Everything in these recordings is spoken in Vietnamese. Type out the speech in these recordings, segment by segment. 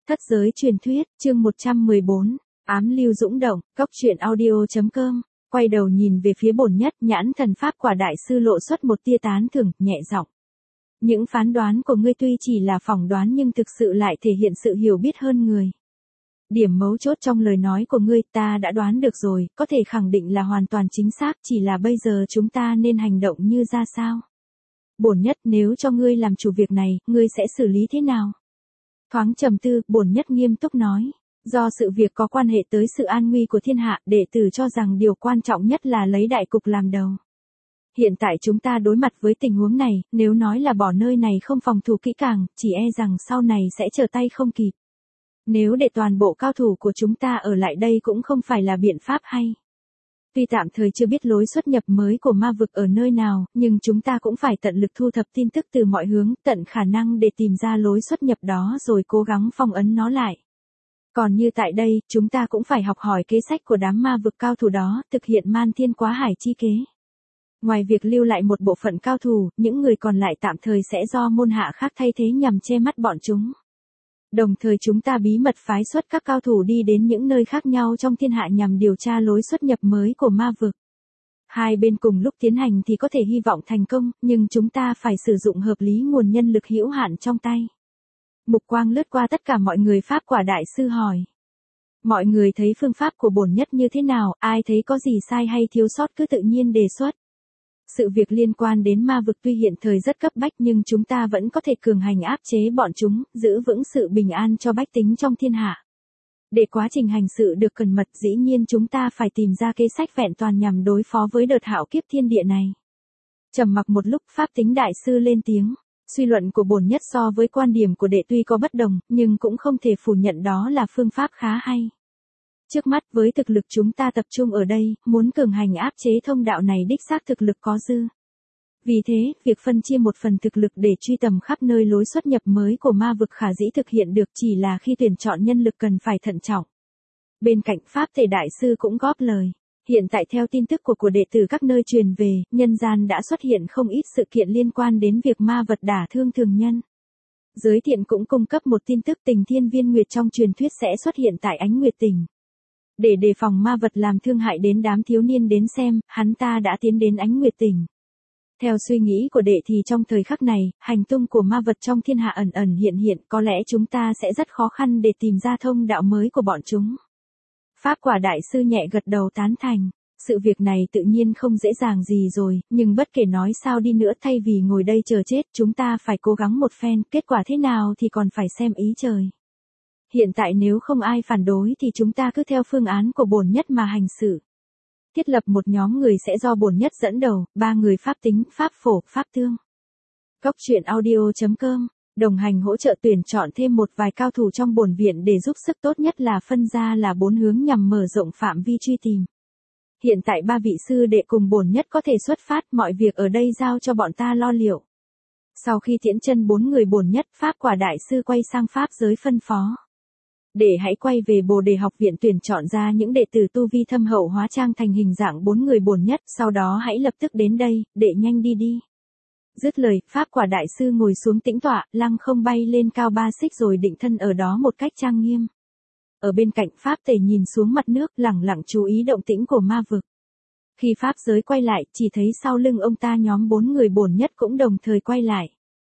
Thất giới truyền thuyết, chương 114, ám lưu dũng động, cốc truyện audio.com, quay đầu nhìn về phía bổn nhất, nhãn thần pháp quả đại sư lộ xuất một tia tán thưởng, nhẹ giọng. Những phán đoán của ngươi tuy chỉ là phỏng đoán nhưng thực sự lại thể hiện sự hiểu biết hơn người. Điểm mấu chốt trong lời nói của ngươi ta đã đoán được rồi, có thể khẳng định là hoàn toàn chính xác, chỉ là bây giờ chúng ta nên hành động như ra sao? Bổn nhất, nếu cho ngươi làm chủ việc này, ngươi sẽ xử lý thế nào? Thoáng trầm tư, bổn nhất nghiêm túc nói. Do sự việc có quan hệ tới sự an nguy của thiên hạ, đệ tử cho rằng điều quan trọng nhất là lấy đại cục làm đầu. Hiện tại chúng ta đối mặt với tình huống này, nếu nói là bỏ nơi này không phòng thủ kỹ càng, chỉ e rằng sau này sẽ trở tay không kịp. Nếu để toàn bộ cao thủ của chúng ta ở lại đây cũng không phải là biện pháp hay. Tuy tạm thời chưa biết lối xuất nhập mới của ma vực ở nơi nào, nhưng chúng ta cũng phải tận lực thu thập tin tức từ mọi hướng, tận khả năng để tìm ra lối xuất nhập đó rồi cố gắng phong ấn nó lại. Còn như tại đây, chúng ta cũng phải học hỏi kế sách của đám ma vực cao thủ đó, thực hiện man thiên quá hải chi kế. Ngoài việc lưu lại một bộ phận cao thủ, những người còn lại tạm thời sẽ do môn hạ khác thay thế nhằm che mắt bọn chúng. Đồng thời chúng ta bí mật phái xuất các cao thủ đi đến những nơi khác nhau trong thiên hạ nhằm điều tra lối xuất nhập mới của ma vực. Hai bên cùng lúc tiến hành thì có thể hy vọng thành công, nhưng chúng ta phải sử dụng hợp lý nguồn nhân lực hữu hạn trong tay. Mục quang lướt qua tất cả mọi người, pháp quả đại sư hỏi. Mọi người thấy phương pháp của bổn nhất như thế nào, ai thấy có gì sai hay thiếu sót cứ tự nhiên đề xuất. Sự việc liên quan đến ma vực tuy hiện thời rất cấp bách nhưng chúng ta vẫn có thể cường hành áp chế bọn chúng, giữ vững sự bình an cho bách tính trong thiên hạ. Để quá trình hành sự được cẩn mật, dĩ nhiên chúng ta phải tìm ra kế sách vẹn toàn nhằm đối phó với đợt hạo kiếp thiên địa này. Trầm mặc một lúc, pháp tính đại sư lên tiếng. Suy luận của bổn nhất so với quan điểm của đệ tuy có bất đồng, nhưng cũng không thể phủ nhận đó là phương pháp khá hay. Trước mắt với thực lực chúng ta tập trung ở đây, muốn cường hành áp chế thông đạo này đích xác thực lực có dư. Vì thế, việc phân chia một phần thực lực để truy tầm khắp nơi lối xuất nhập mới của ma vực khả dĩ thực hiện được, chỉ là khi tuyển chọn nhân lực cần phải thận trọng. Bên cạnh pháp thể đại sư cũng góp lời. Hiện tại theo tin tức của đệ tử các nơi truyền về, nhân gian đã xuất hiện không ít sự kiện liên quan đến việc ma vật đả thương thường nhân. Giới thiện cũng cung cấp một tin tức, tình thiên viên nguyệt trong truyền thuyết sẽ xuất hiện tại Ánh Nguyệt Tỉnh. Để đề phòng ma vật làm thương hại đến đám thiếu niên đến xem, hắn ta đã tiến đến Ánh Nguyệt Tỉnh. Theo suy nghĩ của đệ thì trong thời khắc này, hành tung của ma vật trong thiên hạ ẩn ẩn hiện hiện, có lẽ chúng ta sẽ rất khó khăn để tìm ra thông đạo mới của bọn chúng. Pháp quả đại sư nhẹ gật đầu tán thành. Sự việc này tự nhiên không dễ dàng gì rồi, nhưng bất kể nói sao đi nữa, thay vì ngồi đây chờ chết, chúng ta phải cố gắng một phen, kết quả thế nào thì còn phải xem ý trời. Hiện tại nếu không ai phản đối thì chúng ta cứ theo phương án của bổn nhất mà hành sự. Thiết lập một nhóm người sẽ do bổn nhất dẫn đầu, 3 người pháp tính, pháp phổ, pháp thương. Cốc truyện audio.com, đồng hành hỗ trợ tuyển chọn thêm một vài cao thủ trong bổn viện để giúp sức, tốt nhất là phân ra là 4 hướng nhằm mở rộng phạm vi truy tìm. Hiện tại 3 vị sư đệ cùng bổn nhất có thể xuất phát, mọi việc ở đây giao cho bọn ta lo liệu. Sau khi tiễn chân 4 người bổn nhất, pháp quả đại sư quay sang pháp giới phân phó. Để hãy quay về Bồ Đề học viện tuyển chọn ra những đệ tử tu vi thâm hậu hóa trang thành hình dạng 4 người bổn nhất, sau đó hãy lập tức đến đây, đệ nhanh đi. Dứt lời, pháp quả đại sư ngồi xuống tĩnh tọa, lăng không bay lên cao 3 xích rồi định thân ở đó một cách trang nghiêm. Ở bên cạnh pháp tể nhìn xuống mặt nước, lẳng lặng chú ý động tĩnh của ma vực. Khi pháp giới quay lại, chỉ thấy sau lưng ông ta nhóm 4 người bổn nhất cũng đồng thời quay lại.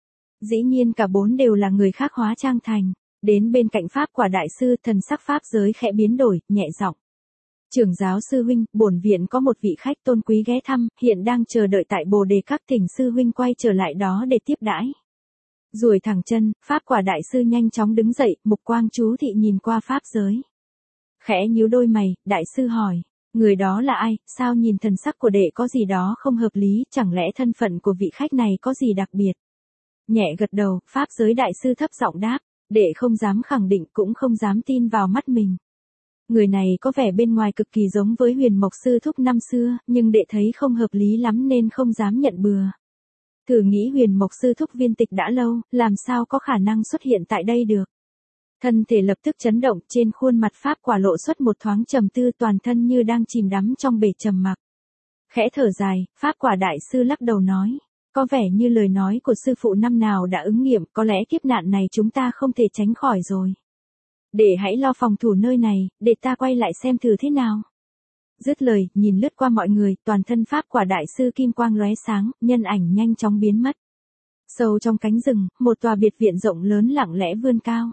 Dĩ nhiên cả 4 đều là người khác hóa trang thành. Đến bên cạnh pháp quả đại sư, thần sắc pháp giới khẽ biến đổi, nhẹ giọng. Trưởng giáo sư huynh, bổn viện có một vị khách tôn quý ghé thăm, hiện đang chờ đợi tại Bồ Đề các, thỉnh sư huynh quay trở lại đó để tiếp đãi. Duỗi thẳng chân, pháp quả đại sư nhanh chóng đứng dậy, mục quang chú thị nhìn qua pháp giới. Khẽ nhíu đôi mày, đại sư hỏi, người đó là ai, sao nhìn thần sắc của đệ có gì đó không hợp lý, chẳng lẽ thân phận của vị khách này có gì đặc biệt? Nhẹ gật đầu, pháp giới đại sư thấp giọng đáp. Đệ không dám khẳng định cũng không dám tin vào mắt mình. Người này có vẻ bên ngoài cực kỳ giống với Huyền Mộc sư thúc năm xưa, nhưng đệ thấy không hợp lý lắm nên không dám nhận bừa. Thử nghĩ Huyền Mộc sư thúc viên tịch đã lâu, làm sao có khả năng xuất hiện tại đây được. Thân thể lập tức chấn động, trên khuôn mặt pháp quả lộ xuất một thoáng trầm tư, toàn thân như đang chìm đắm trong bể trầm mặc. Khẽ thở dài, pháp quả đại sư lắc đầu nói. Có vẻ như lời nói của sư phụ năm nào đã ứng nghiệm, có lẽ kiếp nạn này chúng ta không thể tránh khỏi rồi. Để hãy lo phòng thủ nơi này, để ta quay lại xem thử thế nào. Dứt lời, nhìn lướt qua mọi người, toàn thân pháp quả đại sư kim quang lóe sáng, nhân ảnh nhanh chóng biến mất. Sâu trong cánh rừng, một tòa biệt viện rộng lớn lặng lẽ vươn cao.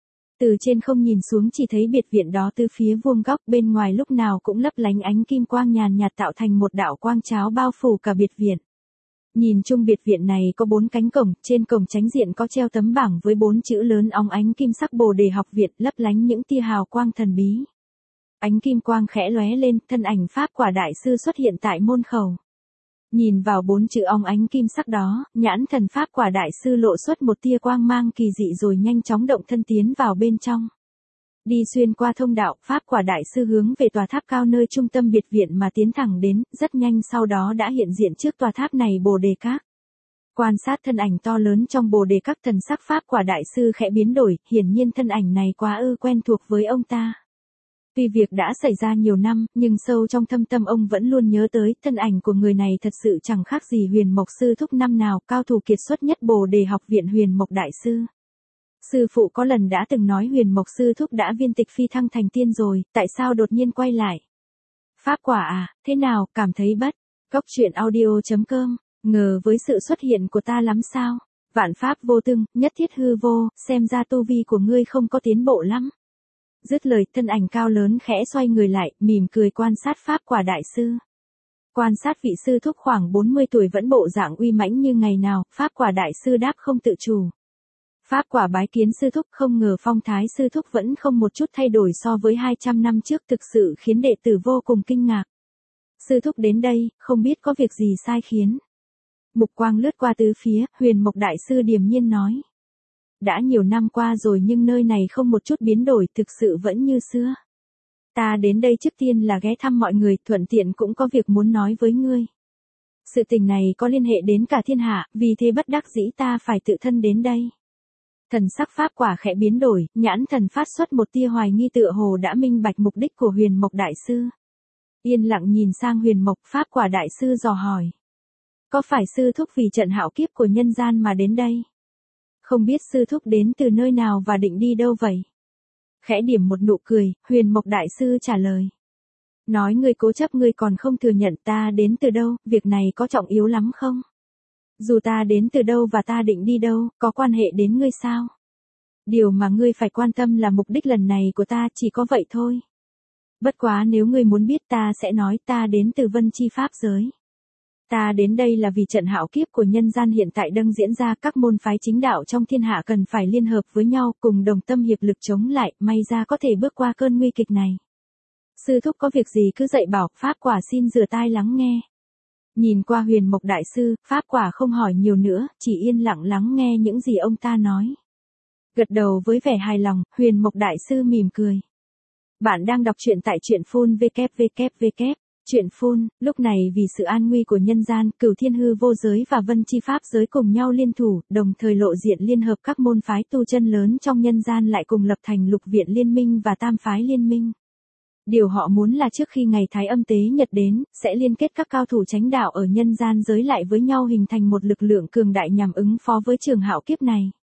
Từ trên không nhìn xuống chỉ thấy biệt viện đó từ phía vuông góc, bên ngoài lúc nào cũng lấp lánh ánh kim quang nhàn nhạt tạo thành một đạo quang cháo bao phủ cả biệt viện. Nhìn chung biệt viện này có 4 cánh cổng, trên cổng chánh diện có treo tấm bảng với 4 chữ lớn óng ánh kim sắc Bồ Đề học viện, lấp lánh những tia hào quang thần bí. Ánh kim quang khẽ lóe lên, thân ảnh pháp quả đại sư xuất hiện tại môn khẩu. Nhìn vào 4 chữ óng ánh kim sắc đó, nhãn thần pháp quả đại sư lộ xuất một tia quang mang kỳ dị rồi nhanh chóng động thân tiến vào bên trong. Đi xuyên qua thông đạo, pháp quả đại sư hướng về tòa tháp cao nơi trung tâm biệt viện mà tiến thẳng đến, rất nhanh sau đó đã hiện diện trước tòa tháp này Bồ Đề Các. Quan sát thân ảnh to lớn trong Bồ Đề Các, thần sắc pháp quả đại sư khẽ biến đổi, hiển nhiên thân ảnh này quá quen thuộc với ông ta. Tuy việc đã xảy ra nhiều năm, nhưng sâu trong thâm tâm ông vẫn luôn nhớ tới, thân ảnh của người này thật sự chẳng khác gì Huyền Mộc sư thúc năm nào, cao thủ kiệt xuất nhất Bồ Đề học viện Huyền Mộc đại sư. Sư phụ có lần đã từng nói Huyền Mộc sư thúc đã viên tịch phi thăng thành tiên rồi, tại sao đột nhiên quay lại? Pháp quả à, thế nào, cảm thấy bất? Góc truyện audio.com, ngờ với sự xuất hiện của ta lắm sao? Vạn pháp vô tương, nhất thiết hư vô, xem ra tu vi của ngươi không có tiến bộ lắm. Dứt lời, thân ảnh cao lớn khẽ xoay người lại, mỉm cười quan sát pháp quả đại sư. Quan sát vị sư thúc khoảng 40 tuổi vẫn bộ dạng uy mãnh như ngày nào, pháp quả đại sư đáp không tự chủ. Pháp quả bái kiến sư thúc, không ngờ phong thái sư thúc vẫn không một chút thay đổi so với 200 năm trước, thực sự khiến đệ tử vô cùng kinh ngạc. Sư thúc đến đây, không biết có việc gì sai khiến. Mục quang lướt qua tứ phía, Huyền Mộc đại sư điềm nhiên nói. Đã nhiều năm qua rồi nhưng nơi này không một chút biến đổi, thực sự vẫn như xưa. Ta đến đây trước tiên là ghé thăm mọi người, thuận tiện cũng có việc muốn nói với ngươi. Sự tình này có liên hệ đến cả thiên hạ, vì thế bất đắc dĩ ta phải tự thân đến đây. Thần sắc pháp quả khẽ biến đổi, nhãn thần phát xuất một tia hoài nghi, tựa hồ đã minh bạch mục đích của Huyền Mộc đại sư. Yên lặng nhìn sang Huyền Mộc, pháp quả đại sư dò hỏi. Có phải sư thúc vì trận hạo kiếp của nhân gian mà đến đây? Không biết sư thúc đến từ nơi nào và định đi đâu vậy? Khẽ điểm một nụ cười, Huyền Mộc đại sư trả lời. Nói ngươi cố chấp, ngươi còn không thừa nhận ta đến từ đâu, việc này có trọng yếu lắm không? Dù ta đến từ đâu và ta định đi đâu, có quan hệ đến ngươi sao? Điều mà ngươi phải quan tâm là mục đích lần này của ta, chỉ có vậy thôi. Bất quá nếu ngươi muốn biết ta sẽ nói, ta đến từ Vân Chi Pháp giới. Ta đến đây là vì trận hạo kiếp của nhân gian hiện tại đang diễn ra, các môn phái chính đạo trong thiên hạ cần phải liên hợp với nhau, cùng đồng tâm hiệp lực chống lại, may ra có thể bước qua cơn nguy kịch này. Sư thúc có việc gì cứ dạy bảo, pháp quả xin rửa tai lắng nghe. Nhìn qua Huyền Mộc đại sư, pháp quả không hỏi nhiều nữa, chỉ yên lặng lắng nghe những gì ông ta nói. Gật đầu với vẻ hài lòng, Huyền Mộc đại sư mỉm cười. Bạn đang đọc truyện tại truyện phun www. Truyện phun, lúc này vì sự an nguy của nhân gian, Cửu Thiên Hư vô giới và Vân Chi Pháp giới cùng nhau liên thủ, đồng thời lộ diện liên hợp các môn phái tu chân lớn trong nhân gian lại cùng lập thành Lục Viện Liên Minh và Tam Phái Liên Minh. Điều họ muốn là trước khi ngày Thái Âm Tế Nhật đến, sẽ liên kết các cao thủ chánh đạo ở nhân gian giới lại với nhau hình thành một lực lượng cường đại nhằm ứng phó với trường hạo kiếp này.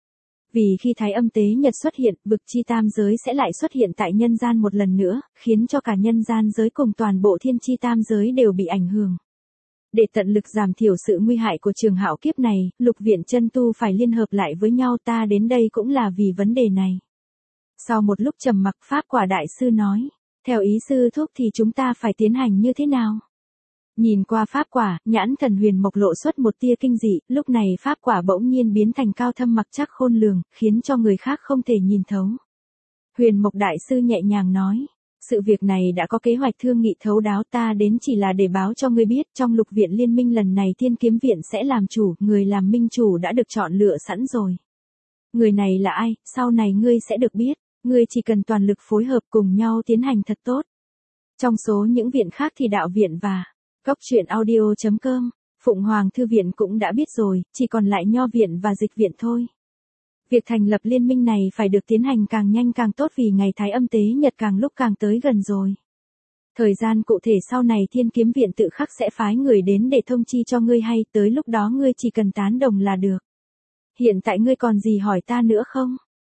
Vì khi Thái Âm Tế Nhật xuất hiện, vực chi tam giới sẽ lại xuất hiện tại nhân gian một lần nữa, khiến cho cả nhân gian giới cùng toàn bộ thiên chi tam giới đều bị ảnh hưởng. Để tận lực giảm thiểu sự nguy hại của trường hạo kiếp này, Lục Viện chân tu phải liên hợp lại với nhau, ta đến đây cũng là vì vấn đề này. Sau một lúc trầm mặc, pháp quả đại sư nói, theo ý sư thúc thì chúng ta phải tiến hành như thế nào? Nhìn qua pháp quả, nhãn thần Huyền Mộc lộ xuất một tia kinh dị, lúc này pháp quả bỗng nhiên biến thành cao thâm mặc chắc khôn lường, khiến cho người khác không thể nhìn thấu. Huyền Mộc đại sư nhẹ nhàng nói, sự việc này đã có kế hoạch thương nghị thấu đáo, ta đến chỉ là để báo cho ngươi biết, trong Lục Viện Liên Minh lần này Thiên Kiếm Viện sẽ làm chủ, người làm minh chủ đã được chọn lựa sẵn rồi. Người này là ai, sau này ngươi sẽ được biết, ngươi chỉ cần toàn lực phối hợp cùng nhau tiến hành thật tốt. Trong số những viện khác thì đạo viện và Góc truyện audio.com, Phụng Hoàng Thư Viện cũng đã biết rồi, chỉ còn lại Nho Viện và Dịch Viện thôi. Việc thành lập liên minh này phải được tiến hành càng nhanh càng tốt vì ngày Thái Âm Tế Nhật càng lúc càng tới gần rồi. Thời gian cụ thể sau này Thiên Kiếm Viện tự khắc sẽ phái người đến để thông chi cho ngươi hay, tới lúc đó ngươi chỉ cần tán đồng là được. Hiện tại ngươi còn gì hỏi ta nữa không?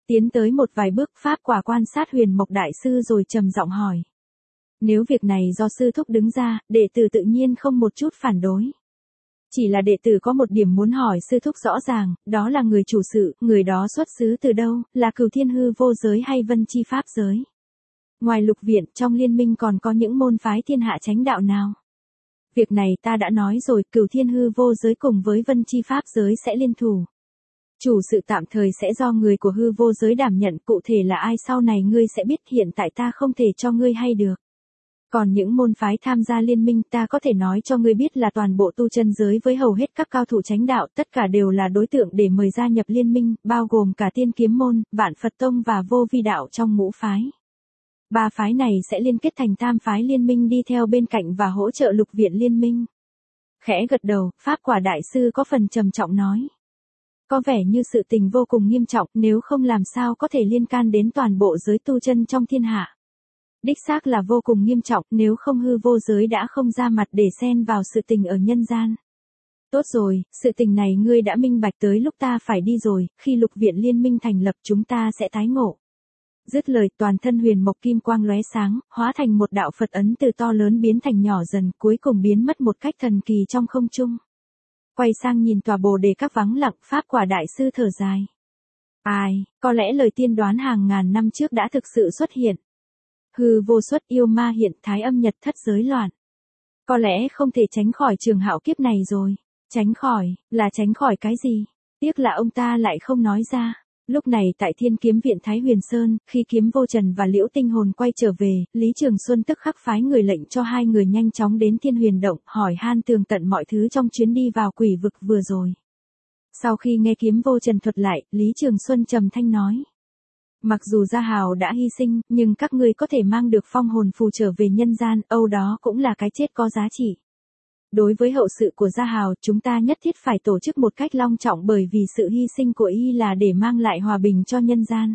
Tiến tới một vài bước, Pháp Quả quan sát Huyền Mộc Đại Sư rồi trầm giọng hỏi. Nếu việc này do sư thúc đứng ra, đệ tử tự nhiên không một chút phản đối. Chỉ là đệ tử có một điểm muốn hỏi sư thúc rõ ràng, đó là người chủ sự, người đó xuất xứ từ đâu, là Cửu Thiên Hư Vô Giới hay Vân Chi Pháp Giới? Ngoài Lục Viện, trong liên minh còn có những môn phái thiên hạ chánh đạo nào? Việc này ta đã nói rồi, Cửu Thiên Hư Vô Giới cùng với Vân Chi Pháp Giới sẽ liên thủ. Chủ sự tạm thời sẽ do người của Hư Vô Giới đảm nhận, cụ thể là ai sau này ngươi sẽ biết, hiện tại ta không thể cho ngươi hay được. Còn những môn phái tham gia liên minh ta có thể nói cho ngươi biết là toàn bộ tu chân giới với hầu hết các cao thủ chánh đạo, tất cả đều là đối tượng để mời gia nhập liên minh, bao gồm cả Tiên Kiếm Môn, Vạn Phật Tông và Vô Vi Đạo trong ngũ phái. Ba phái này sẽ liên kết thành tam phái liên minh đi theo bên cạnh và hỗ trợ Lục Viện liên minh. Khẽ gật đầu, Pháp Quả Đại Sư có phần trầm trọng nói. Có vẻ như sự tình vô cùng nghiêm trọng, nếu không làm sao có thể liên can đến toàn bộ giới tu chân trong thiên hạ. Đích xác là vô cùng nghiêm trọng, nếu không Hư Vô Giới đã không ra mặt để xen vào sự tình ở nhân gian. Tốt rồi, sự tình này ngươi đã minh bạch, tới lúc ta phải đi rồi, khi Lục Viện liên minh thành lập chúng ta sẽ tái ngộ. Dứt lời, toàn thân Huyền Mộc kim quang lóe sáng, hóa thành một đạo Phật ấn từ to lớn biến thành nhỏ dần, cuối cùng biến mất một cách thần kỳ trong không trung. Quay sang nhìn tòa Bồ Đề Các vắng lặng, Pháp Quả Đại Sư thở dài. Ai, có lẽ lời tiên đoán hàng ngàn năm trước đã thực sự xuất hiện. Hư vô xuất, yêu ma hiện, thái âm nhật thất giới loạn. Có lẽ không thể tránh khỏi trường hạo kiếp này rồi. Tránh khỏi, là tránh khỏi cái gì? Tiếc là ông ta lại không nói ra. Lúc này tại Thiên Kiếm Viện Thái Huyền Sơn, khi Kiếm Vô Trần và Liễu Tinh Hồn quay trở về, Lý Trường Xuân tức khắc phái người lệnh cho hai người nhanh chóng đến Thiên Huyền Động, hỏi han tường tận mọi thứ trong chuyến đi vào quỷ vực vừa rồi. Sau khi nghe Kiếm Vô Trần thuật lại, Lý Trường Xuân trầm thanh nói. Mặc dù Gia Hào đã hy sinh, nhưng các ngươi có thể mang được phong hồn phù trở về nhân gian, âu đó cũng là cái chết có giá trị. Đối với hậu sự của Gia Hào, chúng ta nhất thiết phải tổ chức một cách long trọng, bởi vì sự hy sinh của y là để mang lại hòa bình cho nhân gian.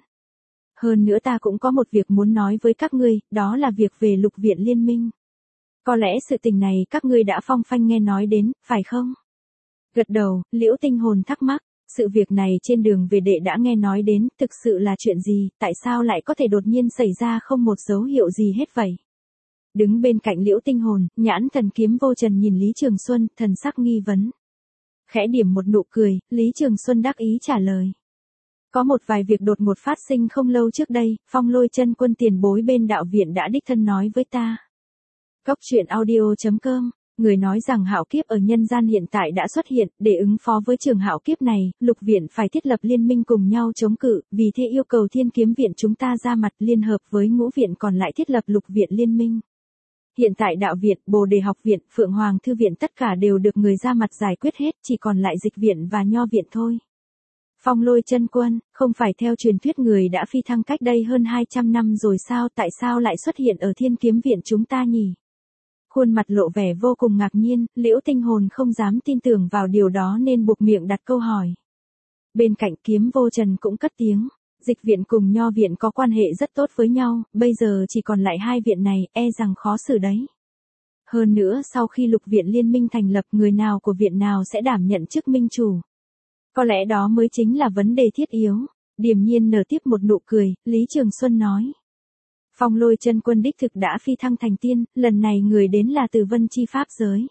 Hơn nữa ta cũng có một việc muốn nói với các ngươi, đó là việc về Lục Viện liên minh. Có lẽ sự tình này các ngươi đã phong phanh nghe nói đến, phải không? Gật đầu, Liễu Tinh Hồn thắc mắc. Sự việc này trên đường về đệ đã nghe nói đến, thực sự là chuyện gì, tại sao lại có thể đột nhiên xảy ra không một dấu hiệu gì hết vậy? Đứng bên cạnh Liễu Tinh Hồn, nhãn thần Kiếm Vô Trần nhìn Lý Trường Xuân, thần sắc nghi vấn. Khẽ điểm một nụ cười, Lý Trường Xuân đắc ý trả lời. Có một vài việc đột ngột phát sinh không lâu trước đây, Phong Lôi Chân Quân tiền bối bên đạo viện đã đích thân nói với ta. Cốc truyện audio.com. Người nói rằng hạo kiếp ở nhân gian hiện tại đã xuất hiện, để ứng phó với trường hạo kiếp này, Lục Viện phải thiết lập liên minh cùng nhau chống cự, vì thế yêu cầu Thiên Kiếm Viện chúng ta ra mặt liên hợp với Ngũ Viện còn lại thiết lập Lục Viện liên minh. Hiện tại Đạo Viện, Bồ Đề Học Viện, Phượng Hoàng Thư Viện tất cả đều được người ra mặt giải quyết hết, chỉ còn lại Dịch Viện và Nho Viện thôi. Phong Lôi Chân Quân, không phải theo truyền thuyết người đã phi thăng cách đây hơn 200 năm rồi sao, tại sao lại xuất hiện ở Thiên Kiếm Viện chúng ta nhỉ? Khuôn mặt lộ vẻ vô cùng ngạc nhiên, Liễu Tinh Hồn không dám tin tưởng vào điều đó nên buộc miệng đặt câu hỏi. Bên cạnh Kiếm Vô Trần cũng cất tiếng, Dịch Viện cùng Nho Viện có quan hệ rất tốt với nhau, bây giờ chỉ còn lại hai viện này, e rằng khó xử đấy. Hơn nữa sau khi Lục Viện liên minh thành lập, người nào của viện nào sẽ đảm nhận chức minh chủ? Có lẽ đó mới chính là vấn đề thiết yếu. Điềm nhiên nở tiếp một nụ cười, Lý Trường Xuân nói. Phong Lôi Chân Quân đích thực đã phi thăng thành tiên, lần này người đến là từ Vân Chi Pháp Giới.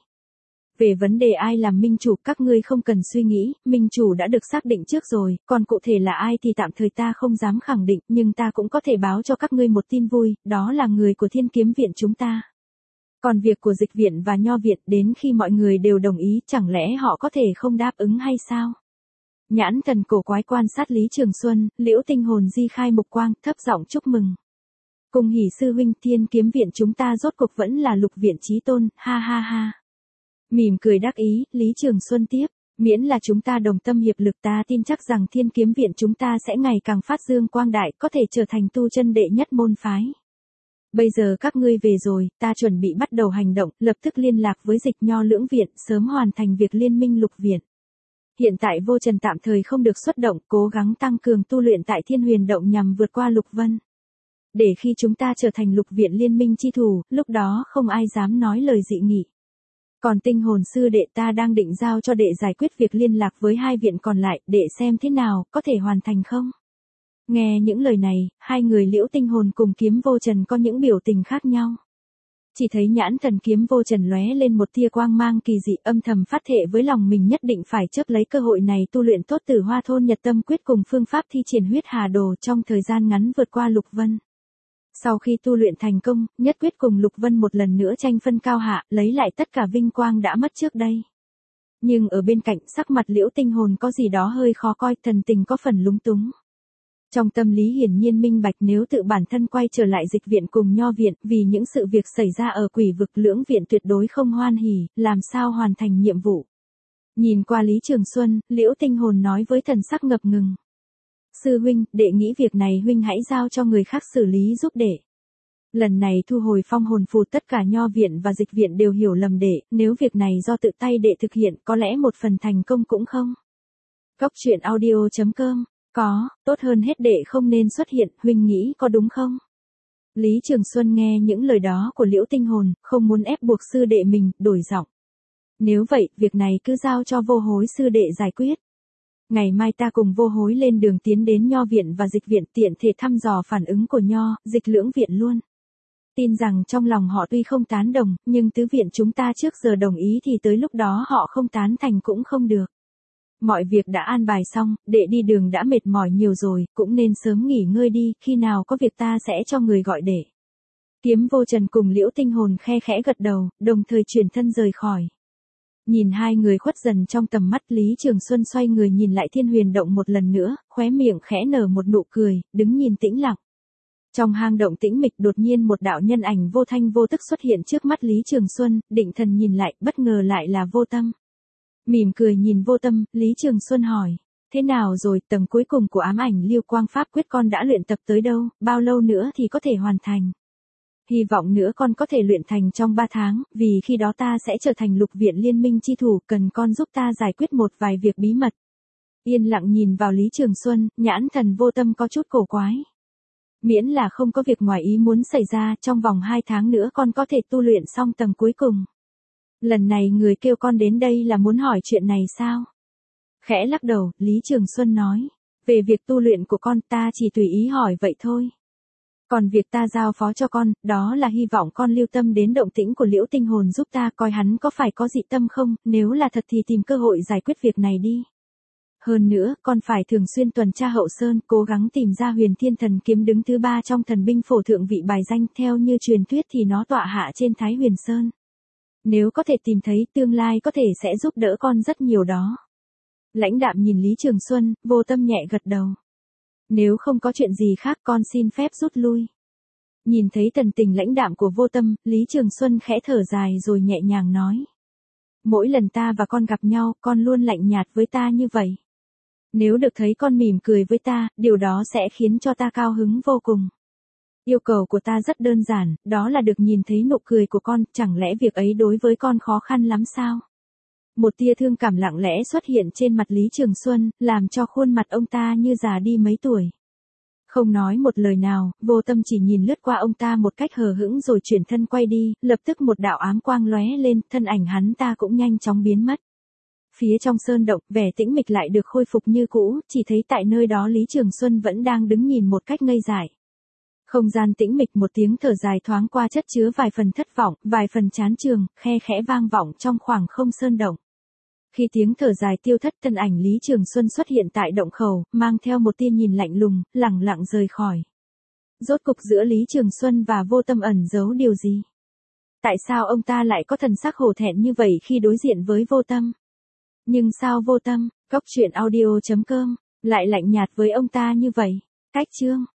Về vấn đề ai làm minh chủ, các ngươi không cần suy nghĩ, minh chủ đã được xác định trước rồi, còn cụ thể là ai thì tạm thời ta không dám khẳng định, nhưng ta cũng có thể báo cho các ngươi một tin vui, đó là người của Thiên Kiếm Viện chúng ta. Còn việc của Dịch Viện và Nho Viện, đến khi mọi người đều đồng ý, chẳng lẽ họ có thể không đáp ứng hay sao? Nhãn thần cổ quái quan sát Lý Trường Xuân, Liễu Tinh Hồn di khai mục quang, thấp giọng chúc mừng. Cùng hỉ sư huynh, Thiên Kiếm Viện chúng ta rốt cuộc vẫn là Lục Viện chí tôn, ha ha ha. Mỉm cười đắc ý, Lý Trường Xuân tiếp, miễn là chúng ta đồng tâm hiệp lực, ta tin chắc rằng Thiên Kiếm Viện chúng ta sẽ ngày càng phát dương quang đại, có thể trở thành tu chân đệ nhất môn phái. Bây giờ các ngươi về rồi, ta chuẩn bị bắt đầu hành động, lập tức liên lạc với Dịch Nho lưỡng viện, sớm hoàn thành việc liên minh Lục Viện. Hiện tại Vô Trần tạm thời không được xuất động, cố gắng tăng cường tu luyện tại Thiên Huyền Động nhằm vượt qua Lục Vân. Để khi chúng ta trở thành Lục Viện liên minh chi thủ, lúc đó không ai dám nói lời dị nghị. Còn Tinh Hồn sư đệ, ta đang định giao cho đệ giải quyết việc liên lạc với hai viện còn lại, đệ xem thế nào, có thể hoàn thành không? Nghe những lời này, hai người Liễu Tinh Hồn cùng Kiếm Vô Trần có những biểu tình khác nhau. Chỉ thấy nhãn thần Kiếm Vô Trần lóe lên một tia quang mang kỳ dị, âm thầm phát thệ với lòng mình nhất định phải chớp lấy cơ hội này tu luyện tốt Tử Hoa Thôn Nhật Tâm Quyết cùng phương pháp thi triển huyết hà đồ trong thời gian ngắn vượt qua Lục Vân. Sau khi tu luyện thành công, nhất quyết cùng Lục Vân một lần nữa tranh phân cao hạ, lấy lại tất cả vinh quang đã mất trước đây. Nhưng ở bên cạnh, sắc mặt Liễu Tinh Hồn có gì đó hơi khó coi, thần tình có phần lúng túng. Trong tâm lý hiển nhiên minh bạch nếu tự bản thân quay trở lại Dịch viện cùng Nho viện, vì những sự việc xảy ra ở Quỷ vực Lưỡng viện tuyệt đối không hoan hỉ, làm sao hoàn thành nhiệm vụ. Nhìn qua Lý Trường Xuân, Liễu Tinh Hồn nói với thần sắc ngập ngừng. Sư huynh, đệ nghĩ việc này huynh hãy giao cho người khác xử lý giúp đệ. Lần này thu hồi phong hồn phù tất cả Nho viện và Dịch viện đều hiểu lầm đệ, nếu việc này do tự tay đệ thực hiện có lẽ một phần thành công cũng không. Cốc truyện audio.com. Có, tốt hơn hết đệ không nên xuất hiện, huynh nghĩ có đúng không? Lý Trường Xuân nghe những lời đó của Liễu Tinh Hồn, không muốn ép buộc sư đệ mình, đổi giọng. Nếu vậy, việc này cứ giao cho Vô Hối sư đệ giải quyết. Ngày mai ta cùng Vô Hối lên đường tiến đến Nho viện và Dịch viện tiện thể thăm dò phản ứng của Nho, Dịch Lưỡng viện luôn. Tin rằng trong lòng họ tuy không tán đồng, nhưng tứ viện chúng ta trước giờ đồng ý thì tới lúc đó họ không tán thành cũng không được. Mọi việc đã an bài xong, đệ đi đường đã mệt mỏi nhiều rồi, cũng nên sớm nghỉ ngơi đi, khi nào có việc ta sẽ cho người gọi đệ. Kiếm Vô Trần cùng Liễu Tinh Hồn khe khẽ gật đầu, đồng thời chuyển thân rời khỏi. Nhìn hai người khuất dần trong tầm mắt, Lý Trường Xuân xoay người nhìn lại Thiên Huyền Động một lần nữa, khóe miệng khẽ nở một nụ cười, đứng nhìn tĩnh lặng. Trong hang động tĩnh mịch đột nhiên một đạo nhân ảnh vô thanh vô tức xuất hiện trước mắt Lý Trường Xuân, định thần nhìn lại, bất ngờ lại là Vô Tâm. Mỉm cười nhìn Vô Tâm, Lý Trường Xuân hỏi, thế nào rồi, tầng cuối cùng của ám ảnh Lưu Quang Pháp Quyết con đã luyện tập tới đâu, bao lâu nữa thì có thể hoàn thành? Hy vọng nữa con có thể luyện thành trong 3 tháng, vì khi đó ta sẽ trở thành Lục viện liên minh chi thủ, cần con giúp ta giải quyết một vài việc bí mật. Yên lặng nhìn vào Lý Trường Xuân, nhãn thần Vô Tâm có chút cổ quái. Miễn là không có việc ngoài ý muốn xảy ra, trong vòng 2 tháng nữa con có thể tu luyện xong tầng cuối cùng. Lần này người kêu con đến đây là muốn hỏi chuyện này sao? Khẽ lắc đầu, Lý Trường Xuân nói, về việc tu luyện của con ta chỉ tùy ý hỏi vậy thôi. Còn việc ta giao phó cho con, đó là hy vọng con lưu tâm đến động tĩnh của Liễu Tinh Hồn giúp ta coi hắn có phải có dị tâm không, nếu là thật thì tìm cơ hội giải quyết việc này đi. Hơn nữa, con phải thường xuyên tuần tra hậu sơn, cố gắng tìm ra Huyền Thiên Thần Kiếm đứng thứ 3 trong thần binh phổ thượng vị bài danh, theo như truyền thuyết thì nó tọa hạ trên Thái Huyền Sơn. Nếu có thể tìm thấy, tương lai có thể sẽ giúp đỡ con rất nhiều đó. Lãnh đạm nhìn Lý Trường Xuân, Vô Tâm nhẹ gật đầu. Nếu không có chuyện gì khác con xin phép rút lui. Nhìn thấy thần tình lãnh đạm của Vô Tâm, Lý Trường Xuân khẽ thở dài rồi nhẹ nhàng nói. Mỗi lần ta và con gặp nhau, con luôn lạnh nhạt với ta như vậy. Nếu được thấy con mỉm cười với ta, điều đó sẽ khiến cho ta cao hứng vô cùng. Yêu cầu của ta rất đơn giản, đó là được nhìn thấy nụ cười của con, chẳng lẽ việc ấy đối với con khó khăn lắm sao? Một tia thương cảm lặng lẽ xuất hiện trên mặt Lý Trường Xuân, làm cho khuôn mặt ông ta như già đi mấy tuổi. Không nói một lời nào, Vô Tâm chỉ nhìn lướt qua ông ta một cách hờ hững rồi chuyển thân quay đi, lập tức một đạo ám quang lóe lên, thân ảnh hắn ta cũng nhanh chóng biến mất. Phía trong sơn động, vẻ tĩnh mịch lại được khôi phục như cũ, chỉ thấy tại nơi đó Lý Trường Xuân vẫn đang đứng nhìn một cách ngây dại. Không gian tĩnh mịch, một tiếng thở dài thoáng qua chất chứa vài phần thất vọng, vài phần chán chường, khe khẽ vang vọng trong khoảng không sơn động. Khi tiếng thở dài tiêu thất, thân ảnh Lý Trường Xuân xuất hiện tại động khẩu, mang theo một tia nhìn lạnh lùng, lẳng lặng rời khỏi. Rốt cục giữa Lý Trường Xuân và Vô Tâm ẩn giấu điều gì? Tại sao ông ta lại có thần sắc hổ thẹn như vậy khi đối diện với Vô Tâm? Nhưng sao Vô Tâm, Cốc truyện audio.com, lại lạnh nhạt với ông ta như vậy? Cách chương